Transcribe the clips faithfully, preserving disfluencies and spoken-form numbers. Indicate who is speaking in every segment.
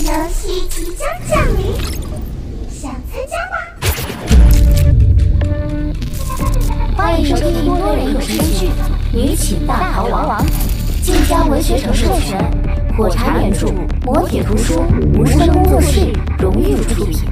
Speaker 1: 游戏即将降临，想参加吗？
Speaker 2: 欢迎收听多人有声剧《女寝大逃亡》，晋江文学城授权，火柴原著，磨铁图书，无声工作室荣誉出品。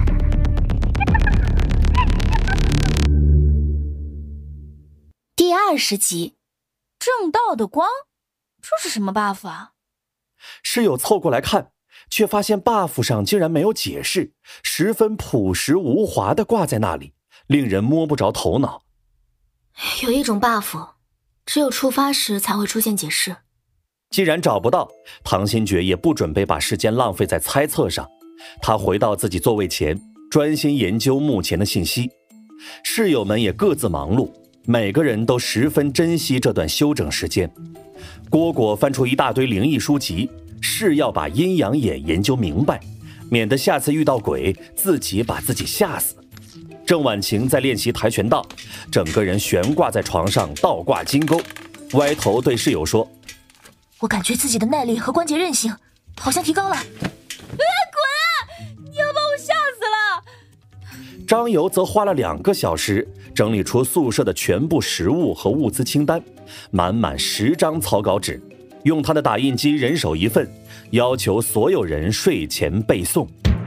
Speaker 2: 第二十集，
Speaker 3: 正道的光，这是什么 buff 啊？
Speaker 4: 室友凑过来看，却发现 buff 上竟然没有解释，十分朴实无华地挂在那里，令人摸不着头脑。
Speaker 2: 有一种 buff， 只有触发时才会出现解释。
Speaker 4: 既然找不到，唐新觉也不准备把时间浪费在猜测上。他回到自己座位前，专心研究目前的信息。室友们也各自忙碌，每个人都十分珍惜这段休整时间。蝈蝈翻出一大堆灵异书籍，是要把阴阳眼研究明白，免得下次遇到鬼自己把自己吓死。郑婉晴在练习跆拳道，整个人悬挂在床上，倒挂金钩，歪头对室友说：
Speaker 3: 我感觉自己的耐力和关节韧性好像提高了。哎，滚啊！你要把我吓死了！
Speaker 4: 张游则花了两个小时整理出宿舍的全部食物和物资清单，满满十张草稿纸，用他的打印机人手一份，要求所有人睡前背诵。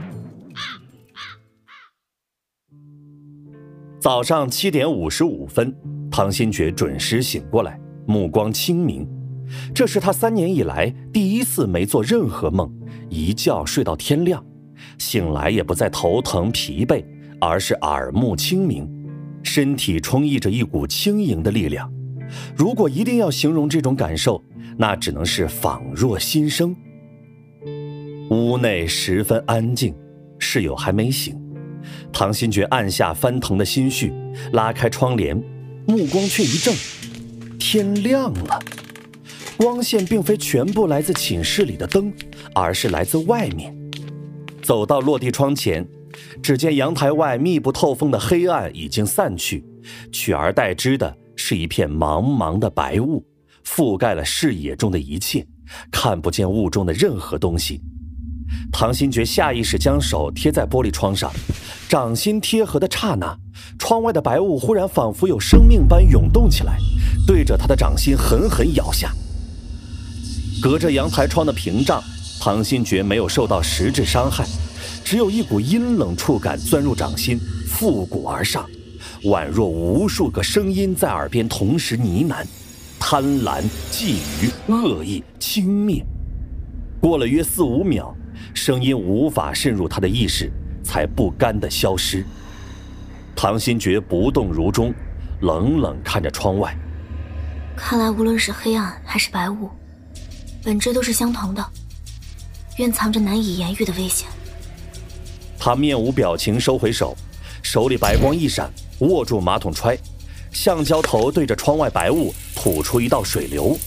Speaker 4: 早上七点五十五分，唐新觉准时醒过来，目光清明。这是他三年以来第一次没做任何梦，一觉睡到天亮，醒来也不再头疼疲惫，而是耳目清明，身体充溢着一股轻盈的力量。如果一定要形容这种感受，那只能是仿若新生。屋内十分安静，室友还没醒。唐新觉按下翻腾的心绪，拉开窗帘，目光却一怔，天亮了。光线并非全部来自寝室里的灯，而是来自外面。走到落地窗前，只见阳台外密不透风的黑暗已经散去，取而代之的是一片茫茫的白雾，覆盖了视野中的一切，看不见雾中的任何东西。唐新觉下意识将手贴在玻璃窗上，掌心贴合的刹那，窗外的白雾忽然仿佛有生命般涌动起来，对着他的掌心狠狠咬下。隔着阳台窗的屏障，唐新觉没有受到实质伤害，只有一股阴冷触感钻入掌心，复古而上，宛若无数个声音在耳边同时呢喃，贪婪、觊觎、恶意、轻蔑。过了约四五秒，声音无法渗入他的意识，才不甘地消失。唐新觉不动如钟，冷冷看着窗外。
Speaker 2: 看来无论是黑暗还是白雾，本质都是相同的，蕴藏着难以言喻的危险。
Speaker 4: 他面无表情收回手，手里白光一闪，握住马桶揣，橡胶头对着窗外白雾吐出一道水流。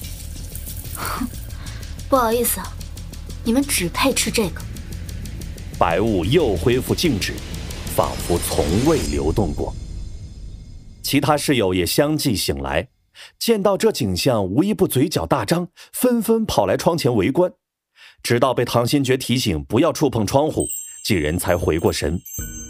Speaker 2: 不好意思，你们只配吃这个。
Speaker 4: 白雾又恢复静止，仿佛从未流动过。其他室友也相继醒来，见到这景象，无一不嘴角大张，纷纷跑来窗前围观。直到被唐新觉提醒不要触碰窗户，几人才回过神。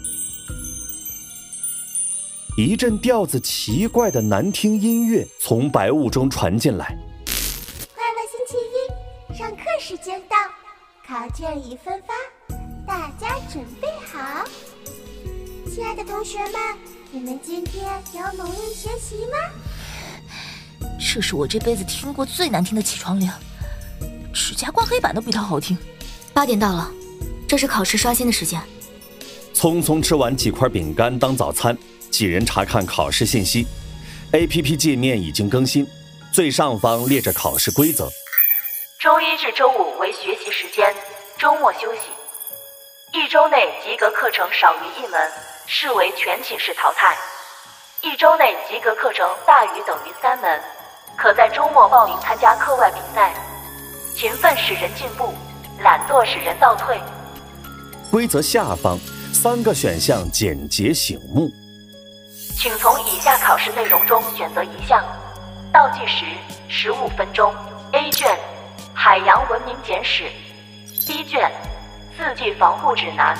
Speaker 4: 一阵调子奇怪的难听音乐从白雾中传进来。
Speaker 1: 快乐星期一，上课时间到，考卷已分发，大家准备好。亲爱的同学们，你们今天有努力学习吗？
Speaker 3: 这是我这辈子听过最难听的起床铃，指甲刮黑板都比它好听。
Speaker 2: 八点到了，这是考试刷新的时间。
Speaker 4: 匆匆吃完几块饼干当早餐，几人查看考试信息。 A P P 界面已经更新，最上方列着考试规则。
Speaker 5: 周一至周五为学习时间，周末休息。一周内及格课程少于一门，视为全寝室淘汰。一周内及格课程大于等于三门，可在周末报名参加课外比赛。勤奋使人进步，懒惰使人倒退。
Speaker 4: 规则下方三个选项简洁醒目，
Speaker 5: 请从以下考试内容中选择一项，倒计时十五分钟。A 卷海洋文明简史， B 卷四季防护指南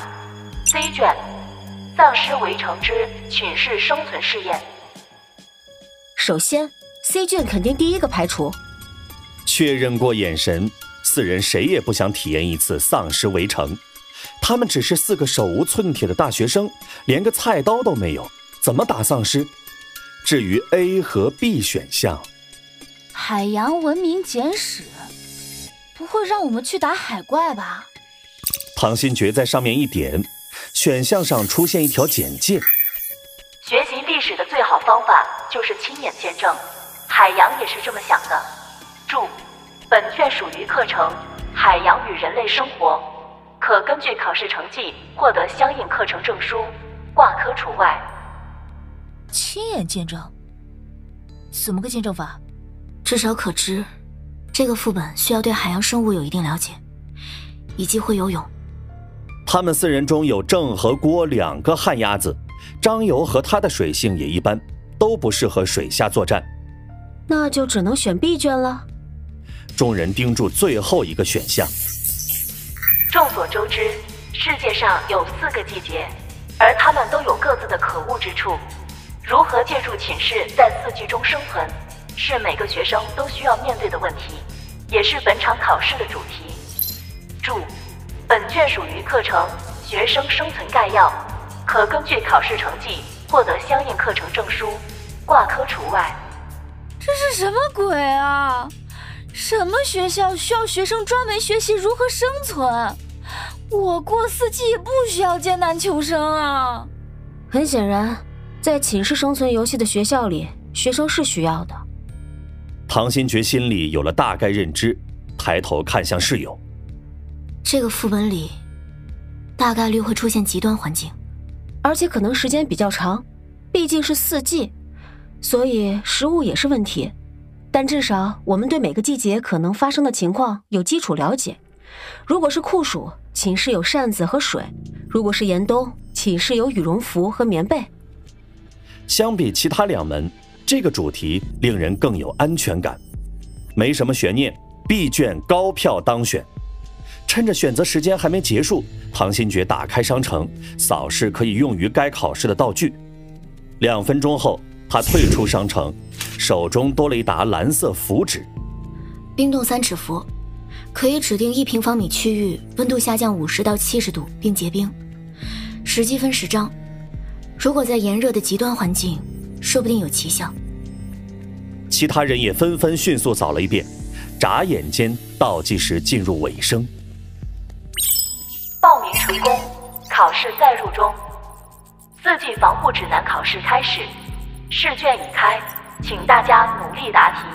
Speaker 5: C 卷丧尸围城之寝室生存试验。
Speaker 3: 首先 C 卷肯定第一个排除。
Speaker 4: 确认过眼神，四人谁也不想体验一次丧尸围城。他们只是四个手无寸铁的大学生，连个菜刀都没有，怎么打丧尸？至于 A 和 B 选项，
Speaker 3: 海洋文明简史，不会让我们去打海怪吧？
Speaker 4: 唐新觉在上面一点，选项上出现一条简介。
Speaker 5: 学习历史的最好方法就是亲眼见证，海洋也是这么想的。注：本卷属于课程《海洋与人类生活》，可根据考试成绩获得相应课程证书，挂科除外。
Speaker 3: 亲眼见证？怎么个见证法？
Speaker 2: 至少可知，这个副本需要对海洋生物有一定了解，以及会游泳。
Speaker 4: 他们四人中有郑和郭两个旱鸭子，张游和他的水性也一般，都不适合水下作战。
Speaker 3: 那就只能选 B 卷了。
Speaker 4: 众人盯住最后一个选项。
Speaker 5: 众所周知，世界上有四个季节，而它们都有各自的可恶之处。如何借助寝室在四季中生存，是每个学生都需要面对的问题，也是本场考试的主题。注：本卷属于课程《学生生存概要》，可根据考试成绩获得相应课程证书，挂科除外。
Speaker 3: 这是什么鬼啊？什么学校需要学生专门学习如何生存？我过四季也不需要艰难求生啊！很显然，在寝室生存游戏的学校里，学生是需要的。
Speaker 4: 唐新觉心里有了大概认知，抬头看向室友。
Speaker 2: 这个副本里，大概率会出现极端环境，
Speaker 3: 而且可能时间比较长，毕竟是四季，所以食物也是问题。但至少我们对每个季节可能发生的情况有基础了解。如果是酷暑，寝室有扇子和水；如果是严冬，寝室有羽绒服和棉被。
Speaker 4: 相比其他两门，这个主题令人更有安全感。没什么悬念， B 卷高票当选。趁着选择时间还没结束，唐新觉打开商城，扫视可以用于该考试的道具。两分钟后，他退出商城，手中多了一沓蓝色符纸。
Speaker 2: 冰冻三尺符，可以指定一平方米区域温度下降五十到七十度并结冰，时机分十张。如果在炎热的极端环境，说不定有奇效。
Speaker 4: 其他人也纷纷迅速扫了一遍，眨眼间倒计时进入尾声。
Speaker 5: 报名成功，考试载入中。四季防护指南考试开始，试卷已开，请大家努力答题。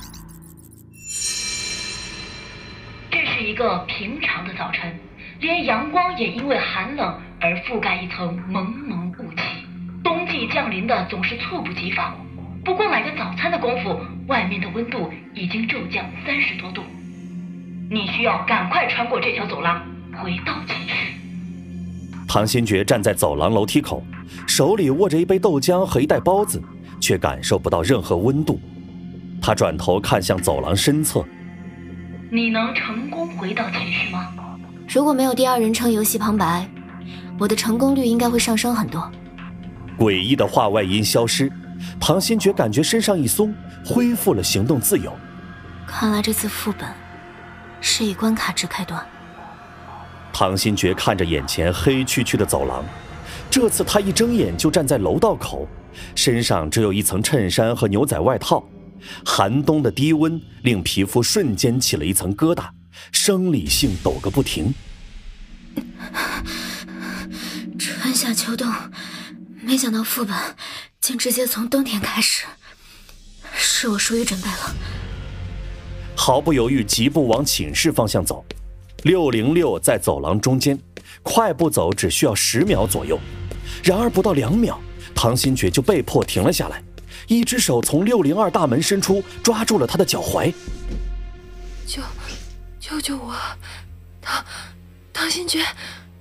Speaker 5: 这是一个平常的早晨，连阳光也因为寒冷而覆盖一层蒙蒙雾气。冬季降临的总是猝不及防，不过买个早餐的功夫，外面的温度已经骤降三十多度。你需要赶快穿过这条走廊，回到寝室。
Speaker 4: 唐新觉站在走廊楼梯口，手里握着一杯豆浆和一袋包子，却感受不到任何温度。他转头看向走廊深侧。
Speaker 5: 你能成功回到寝室吗？
Speaker 2: 如果没有第二人称游戏旁白，我的成功率应该会上升很多。
Speaker 4: 诡异的话外音消失，唐新觉感觉身上一松，恢复了行动自由。
Speaker 2: 看来这次副本是以关卡制开端。
Speaker 4: 唐新觉看着眼前黑黢黢的走廊，这次他一睁眼就站在楼道口，身上只有一层衬衫和牛仔外套，寒冬的低温令皮肤瞬间起了一层疙瘩，生理性抖个不停。
Speaker 2: 春夏秋冬，没想到副本竟直接从冬天开始，是我疏于准备了。
Speaker 4: 毫不犹豫，疾步往寝室方向走。六零六在走廊中间，快步走只需要十秒左右。然而不到两秒，唐新觉就被迫停了下来，一只手从六零二大门伸出，抓住了他的脚踝。
Speaker 3: 救，救救我！唐，唐新觉。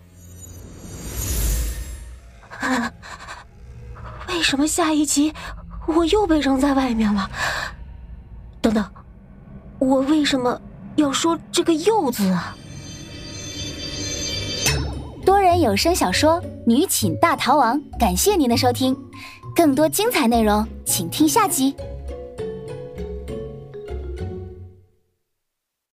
Speaker 3: 啊！为什么下一集我又被扔在外面了？等等，我为什么要说这个“又”字啊？
Speaker 6: 篇有声小说《女寝大逃亡》，感谢您的收听，更多精彩内容请听下集。